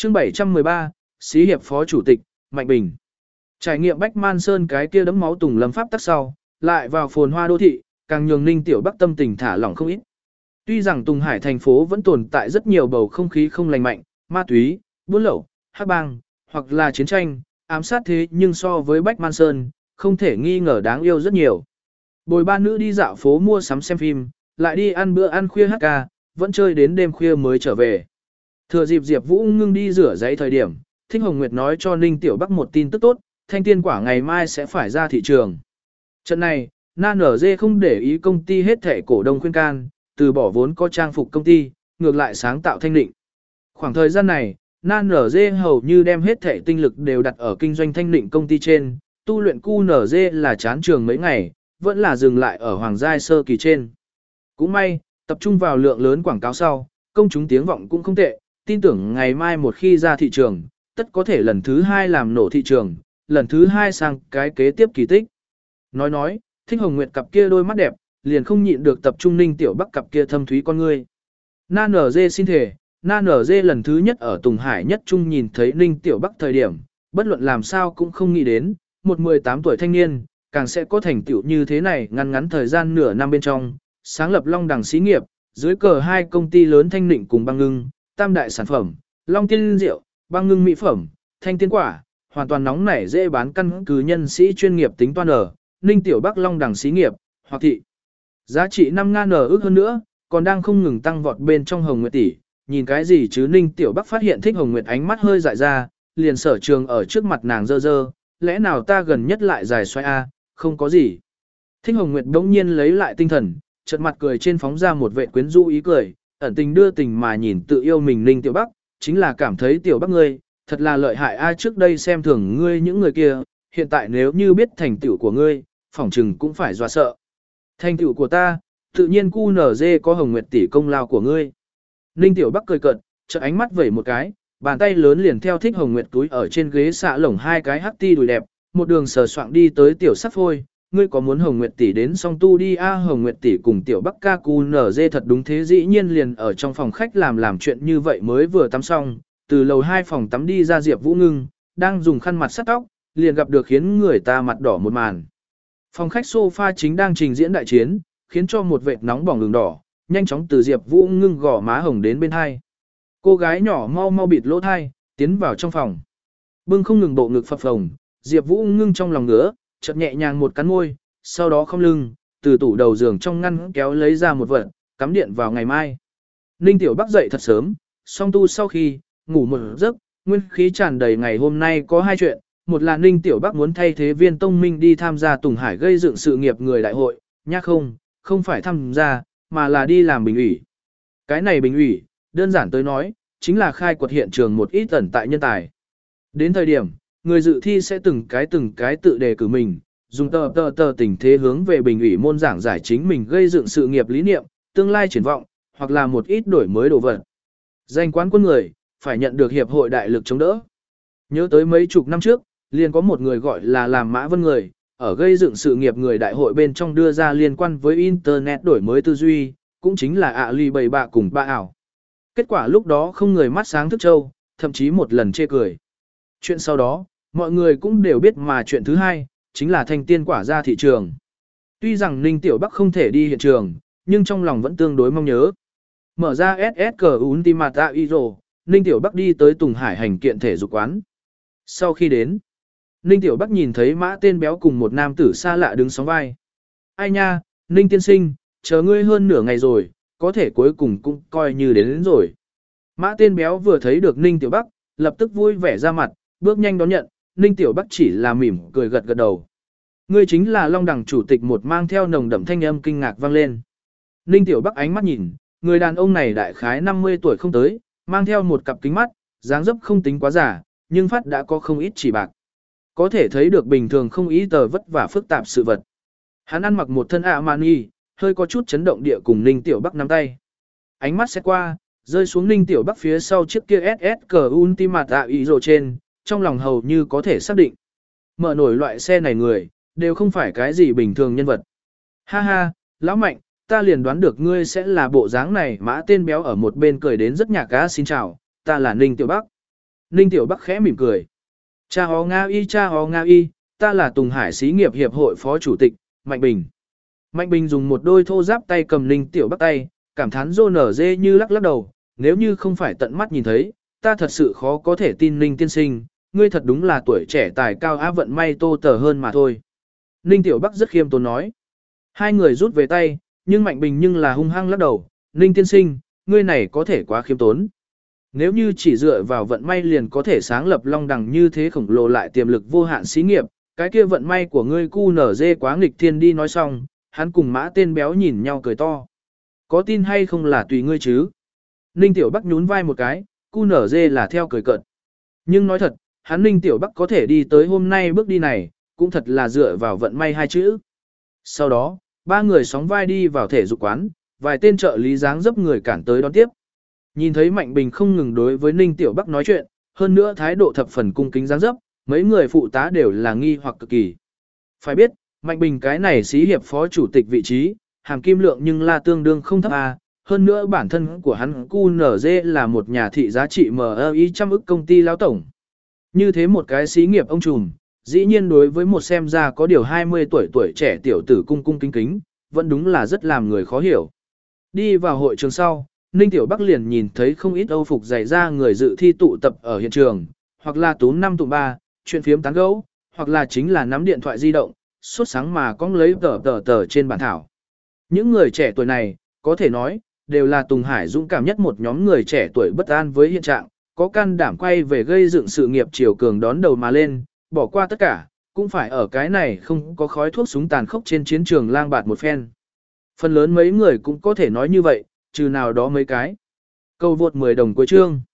Chương 713, Xí hiệp phó chủ tịch, Mạnh Bình. Trải nghiệm Bách Man Sơn cái kia đấm máu tùng lâm pháp tắc sau, lại vào phồn hoa đô thị, càng nhường Ninh Tiểu Bắc tâm tình thả lỏng không ít. Tuy rằng Tùng Hải thành phố vẫn tồn tại rất nhiều bầu không khí không lành mạnh, ma túy, buôn lậu, hắc bang, hoặc là chiến tranh, ám sát thế nhưng so với Bách Man Sơn, không thể nghi ngờ đáng yêu rất nhiều. Bồi ba nữ đi dạo phố mua sắm xem phim, lại đi ăn bữa ăn khuya hát ca, vẫn chơi đến đêm khuya mới trở về. Thừa dịp Diệp Vũ ngưng đi rửa giấy thời điểm, Thích Hồng Nguyệt nói cho Ninh Tiểu Bắc một tin tức tốt, thanh tiên quả ngày mai sẽ phải ra thị trường. Trận này, NNG không để ý công ty hết thảy cổ đông khuyên can, từ bỏ vốn có trang phục công ty, ngược lại sáng tạo thanh định. Khoảng thời gian này, NNG hầu như đem hết thảy tinh lực đều đặt ở kinh doanh thanh định công ty trên, tu luyện QNG là chán trường mấy ngày, vẫn là dừng lại ở hoàng giai sơ kỳ trên. Cũng may, tập trung vào lượng lớn quảng cáo sau, công chúng tiếng vọng cũng không tệ, tin tưởng ngày mai một khi ra thị trường, tất có thể lần thứ 2 làm nổ thị trường, lần thứ 2 sang cái kế tiếp kỳ tích. Nói, Thích Hồng Nguyệt cặp kia đôi mắt đẹp, liền không nhịn được tập trung Ninh Tiểu Bắc cặp kia thâm thúy con ngươi. NNG xin thề, NNG lần thứ nhất ở Tùng Hải nhất trung nhìn thấy Ninh Tiểu Bắc thời điểm, bất luận làm sao cũng không nghĩ đến, một 18 tuổi thanh niên, càng sẽ có thành tựu như thế này ngắn thời gian nửa năm bên trong, sáng lập Long Đằng xí nghiệp, dưới cờ hai công ty lớn Thanh Định cùng Băng Ngưng, tam đại sản phẩm, Long Tiên rượu, Băng Ngưng mỹ phẩm, Thanh Tiên quả, hoàn toàn nóng nảy dễ bán căn cứ nhân sĩ chuyên nghiệp tính toán ở, Ninh Tiểu Bắc Long Đằng xí nghiệp, hoặc thị. Giá trị 5.000 ước hơn nữa, còn đang không ngừng tăng vọt bên trong Hồng Nguyệt tỷ, nhìn cái gì chứ Ninh Tiểu Bắc phát hiện Thích Hồng Nguyệt ánh mắt hơi dại ra, liền sở trường ở trước mặt nàng dơ dơ, lẽ nào ta gần nhất lại dài xoay a, không có gì. Thích Hồng Nguyệt đống nhiên lấy lại tinh thần, chợt mặt cười trên phóng ra một vệ quyến rũ ý cười, ẩn tình đưa tình mà nhìn tự yêu mình Ninh Tiểu Bắc, chính là cảm thấy Tiểu Bắc ngươi, thật là lợi hại a, trước đây xem thường ngươi những người kia, hiện tại nếu như biết thành tựu của ngươi, phỏng chừng cũng phải dọa sợ. Thành tựu của ta, tự nhiên QNG có Hồng Nguyệt tỷ công lao của ngươi. Ninh Tiểu Bắc cười cợt, chợt ánh mắt vẩy một cái, bàn tay lớn liền theo Thích Hồng Nguyệt túi ở trên ghế xạ lồng hai cái hắc ti đùi đẹp, một đường sờ soạng đi tới Tiểu Sắc Phôi, ngươi có muốn Hồng Nguyệt tỷ đến song tu đi a? Hồng Nguyệt tỷ cùng Tiểu Bắc ca QNG thật đúng thế, dĩ nhiên liền ở trong phòng khách làm chuyện như vậy, mới vừa tắm xong, từ lầu 2 phòng tắm đi ra Diệp Vũ Ngưng, đang dùng khăn mặt sắt tóc, liền gặp được khiến người ta mặt đỏ một màn. Phòng khách sofa chính đang trình diễn đại chiến, khiến cho một vệt nóng bỏng đường đỏ, nhanh chóng từ Diệp Vũ Ngưng gò má hồng đến bên hai. Cô gái nhỏ mau bịt lỗ tai, tiến vào trong phòng. Bưng không ngừng bộ ngực phập phồng, Diệp Vũ Ngưng trong lòng ngứa, chợt nhẹ nhàng một cắn môi, sau đó không lưng, từ tủ đầu giường trong ngăn kéo lấy ra một vật, cắm điện vào ngày mai. Ninh Tiểu Bắc dậy thật sớm, song tu sau khi ngủ một giấc, nguyên khí tràn đầy. Ngày hôm nay có hai chuyện, một là Ninh Tiểu Bắc muốn thay thế Viên Tông Minh đi tham gia Tùng Hải gây dựng sự nghiệp người đại hội, nhá không phải tham gia, mà là đi làm bình ủy. Cái này bình ủy, đơn giản tới nói, chính là khai quật hiện trường một ít ẩn tại nhân tài. Đến thời điểm, người dự thi sẽ từng cái tự đề cử mình, dùng tờ tình thế hướng về bình ủy môn giảng giải chính mình gây dựng sự nghiệp lý niệm, tương lai triển vọng, hoặc là một ít đổi mới đồ vật. Danh quán quân người, phải nhận được hiệp hội đại lực chống đỡ. Nhớ tới mấy chục năm trước, liền có một người gọi là làm Mã Vân người, ở gây dựng sự nghiệp người đại hội bên trong đưa ra liên quan với Internet đổi mới tư duy, cũng chính là Alibaba cùng ba ảo. Kết quả lúc đó không người mắt sáng thức châu, thậm chí một lần chê cười. Chuyện sau đó, mọi người cũng đều biết, mà chuyện thứ hai, chính là thanh tiên quả ra thị trường. Tuy rằng Ninh Tiểu Bắc không thể đi hiện trường, nhưng trong lòng vẫn tương đối mong nhớ. Mở ra SSG Ultimate Hero, Ninh Tiểu Bắc đi tới Tùng Hải hành kiện thể dục quán. Sau khi đến, Ninh Tiểu Bắc nhìn thấy Mã Tên Béo cùng một nam tử xa lạ đứng sóng vai. Ai nha, Ninh tiên sinh, chờ ngươi hơn nửa ngày rồi, có thể cuối cùng cũng coi như đến rồi. Mã Tên Béo vừa thấy được Ninh Tiểu Bắc, lập tức vui vẻ ra mặt, bước nhanh đón nhận. Ninh Tiểu Bắc chỉ là mỉm cười gật gật đầu. Ngươi chính là Long Đằng chủ tịch, một mang theo nồng đậm thanh âm kinh ngạc vang lên. Ninh Tiểu Bắc ánh mắt nhìn, người đàn ông này đại khái 50 tuổi không tới, mang theo một cặp kính mắt, dáng dấp không tính quá giả, nhưng phát đã có không ít chỉ bạc. Có thể thấy được bình thường không ý tờ vất vả phức tạp sự vật. Hắn ăn mặc một thân Armani, hơi có chút chấn động địa cùng Ninh Tiểu Bắc nắm tay. Ánh mắt xét qua, rơi xuống Ninh Tiểu Bắc phía sau chiếc kia SSG Ultimate Hero trên, trong lòng hầu như có thể xác định. Mở nổi loại xe này người, đều không phải cái gì bình thường nhân vật. Ha ha, lão Mạnh, ta liền đoán được ngươi sẽ là bộ dáng này. Mã Tên Béo ở một bên cười đến rất nhạc cá. Xin chào, ta là Ninh Tiểu Bắc. Ninh Tiểu Bắc khẽ mỉm cười. Cha ho Nga y, ta là Tùng Hải Xí nghiệp Hiệp hội Phó Chủ tịch, Mạnh Bình. Mạnh Bình dùng một đôi thô giáp tay cầm Ninh Tiểu Bắc tay, cảm thán rô nở dê như lắc lắc đầu, nếu như không phải tận mắt nhìn thấy, ta thật sự khó có thể tin Ninh tiên sinh, ngươi thật đúng là tuổi trẻ tài cao á vận may tô tờ hơn mà thôi. Ninh Tiểu Bắc rất khiêm tốn nói. Hai người rút về tay, nhưng Mạnh Bình nhưng là hung hăng lắc đầu, Ninh tiên sinh, ngươi này có thể quá khiêm tốn. Nếu như chỉ dựa vào vận may liền có thể sáng lập long đẳng như thế khổng lồ lại tiềm lực vô hạn xí nghiệp, cái kia vận may của ngươi cu nở dê quá nghịch thiên đi nói xong, hắn cùng mã tên béo nhìn nhau cười to. Có tin hay không là tùy ngươi chứ. Ninh Tiểu Bắc nhún vai một cái, cu nở dê là theo cười cợt. Nhưng nói thật, hắn Ninh Tiểu Bắc có thể đi tới hôm nay bước đi này, cũng thật là dựa vào vận may hai chữ. Sau đó, ba người sóng vai đi vào thể dục quán, vài tên trợ lý dáng dấp người cản tới đón tiếp. Nhìn thấy Mạnh Bình không ngừng đối với Ninh Tiểu Bắc nói chuyện, hơn nữa thái độ thập phần cung kính dáng dấp, mấy người phụ tá đều là nghi hoặc cực kỳ. Phải biết, Mạnh Bình cái này xí hiệp phó chủ tịch vị trí, hàm kim lượng nhưng là tương đương không thấp a. Hơn nữa bản thân của hắn QNZ là một nhà thị giá trị MI trăm ức công ty lão tổng. Như thế một cái xí nghiệp ông trùm, dĩ nhiên đối với một xem ra có điều 20 tuổi trẻ tiểu tử cung cung kính kính, vẫn đúng là rất làm người khó hiểu. Đi vào hội trường sau, Ninh Tiểu Bắc liền nhìn thấy không ít âu phục dày ra người dự thi tụ tập ở hiện trường, hoặc là túm năm tụm ba, chuyện phiếm tán gẫu, hoặc là chính là nắm điện thoại di động, suốt sáng mà cong lấy tờ trên bản thảo. Những người trẻ tuổi này, có thể nói, đều là Tùng Hải dũng cảm nhất một nhóm người trẻ tuổi bất an với hiện trạng, có can đảm quay về gây dựng sự nghiệp triều cường đón đầu mà lên, bỏ qua tất cả, cũng phải ở cái này không có khói thuốc súng tàn khốc trên chiến trường lang bạt một phen. Phần lớn mấy người cũng có thể nói như vậy, trừ nào đó mấy cái. Câu vượt 10 đồng cuối chương.